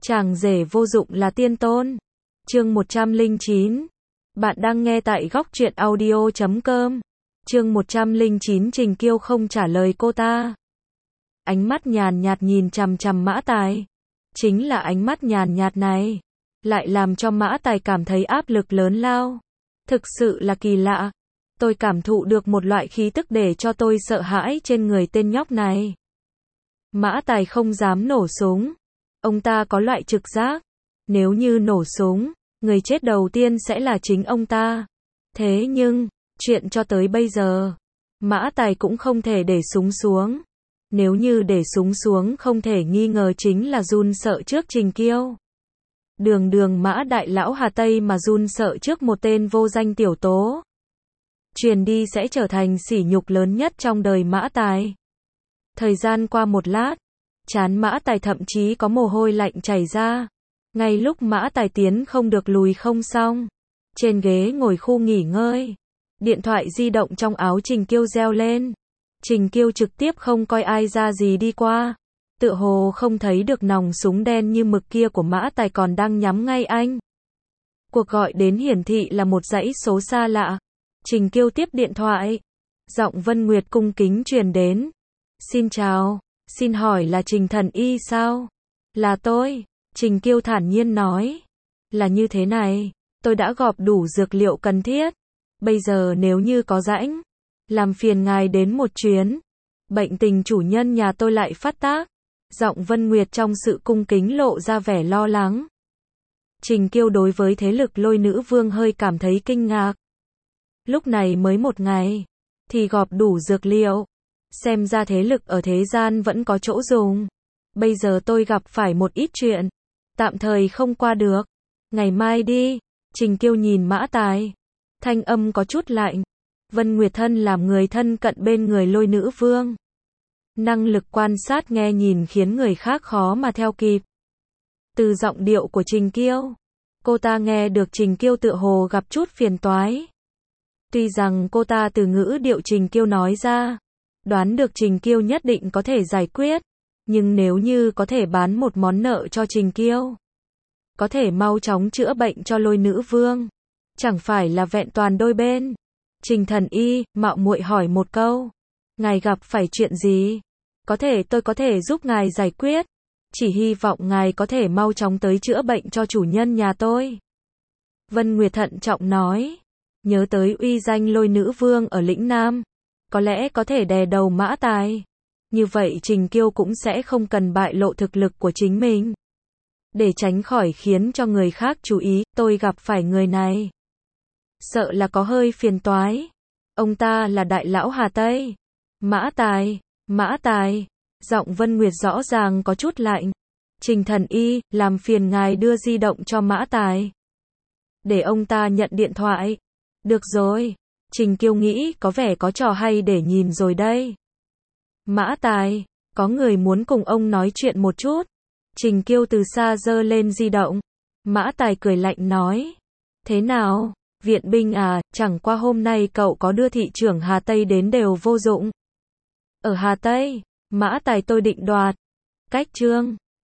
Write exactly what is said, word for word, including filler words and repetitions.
Chàng rể vô dụng là tiên tôn. Chương một trăm lẻ chín. Bạn đang nghe tại góc truyện audio chấm com. Chương một trăm lẻ chín. Trình Kiêu không trả lời cô ta. Ánh mắt nhàn nhạt nhìn chằm chằm Mã Tài. Chính là ánh mắt nhàn nhạt này, lại làm cho Mã Tài cảm thấy áp lực lớn lao. Thực sự là kỳ lạ. Tôi cảm thụ được một loại khí tức để cho tôi sợ hãi trên người tên nhóc này. Mã Tài không dám nổ súng. Ông ta có loại trực giác. Nếu như nổ súng, người chết đầu tiên sẽ là chính ông ta. Thế nhưng, chuyện cho tới bây giờ, Mã Tài cũng không thể để súng xuống. Nếu như để súng xuống không thể nghi ngờ chính là run sợ trước Trình Kiêu. Đường đường Mã đại lão Hà Tây mà run sợ trước một tên vô danh tiểu tố. Truyền đi sẽ trở thành sỉ nhục lớn nhất trong đời Mã Tài. Thời gian qua một lát, trán Mã Tài thậm chí có mồ hôi lạnh chảy ra. Ngay lúc Mã Tài tiến không được lùi không xong. Trên ghế ngồi khu nghỉ ngơi, điện thoại di động trong áo Trình Kiêu reo lên. Trình Kiêu trực tiếp không coi ai ra gì đi qua. Tựa hồ không thấy được nòng súng đen như mực kia của Mã Tài còn đang nhắm ngay anh. Cuộc gọi đến hiển thị là một dãy số xa lạ. Trình Kiêu tiếp điện thoại. Giọng Vân Nguyệt cung kính truyền đến. Xin chào, xin hỏi là Trình Thần Y sao? Là tôi, Trình Kiêu thản nhiên nói. Là như thế này, tôi đã gộp đủ dược liệu cần thiết. Bây giờ nếu như có rãnh, làm phiền ngài đến một chuyến. Bệnh tình chủ nhân nhà tôi lại phát tác. Giọng Vân Nguyệt trong sự cung kính lộ ra vẻ lo lắng. Trình Kiêu đối với thế lực Lôi Nữ Vương hơi cảm thấy kinh ngạc. Lúc này mới một ngày, thì gộp đủ dược liệu. Xem ra thế lực ở thế gian vẫn có chỗ dùng. Bây giờ tôi gặp phải một ít chuyện, tạm thời không qua được. Ngày mai đi. Trình Kiêu nhìn Mã Tài. Thanh âm có chút lạnh. Vân Nguyệt thân làm người thân cận bên người Lôi Nữ Vương. Năng lực quan sát nghe nhìn khiến người khác khó mà theo kịp. Từ giọng điệu của Trình Kiêu, cô ta nghe được Trình Kiêu tựa hồ gặp chút phiền toái. Tuy rằng cô ta từ ngữ điệu Trình Kiêu nói ra, đoán được Trình Kiêu nhất định có thể giải quyết. Nhưng nếu như có thể bán một món nợ cho Trình Kiêu, có thể mau chóng chữa bệnh cho Lôi Nữ Vương, chẳng phải là vẹn toàn đôi bên. Trình Thần Y, mạo muội hỏi một câu. Ngài gặp phải chuyện gì? Có thể tôi có thể giúp ngài giải quyết. Chỉ hy vọng ngài có thể mau chóng tới chữa bệnh cho chủ nhân nhà tôi. Vân Nguyệt thận trọng nói. Nhớ tới uy danh Lôi Nữ Vương ở lĩnh Nam. Có lẽ có thể đè đầu Mã Tài. Như vậy Trình Kiêu cũng sẽ không cần bại lộ thực lực của chính mình. Để tránh khỏi khiến cho người khác chú ý, tôi gặp phải người này. Sợ là có hơi phiền toái. Ông ta là đại lão Hà Tây. Mã Tài, Mã Tài. Giọng Vân Nguyệt rõ ràng có chút lạnh. Trình Thần Y, làm phiền ngài đưa di động cho Mã Tài. Để ông ta nhận điện thoại. Được rồi. Trình Kiêu nghĩ có vẻ có trò hay để nhìn rồi đây. Mã Tài, có người muốn cùng ông nói chuyện một chút. Trình Kiêu từ xa giơ lên di động. Mã Tài cười lạnh nói. Thế nào, viện binh à, chẳng qua hôm nay cậu có đưa thị trưởng Hà Tây đến đều vô dụng. Ở Hà Tây, Mã Tài tôi định đoạt. Cách chương.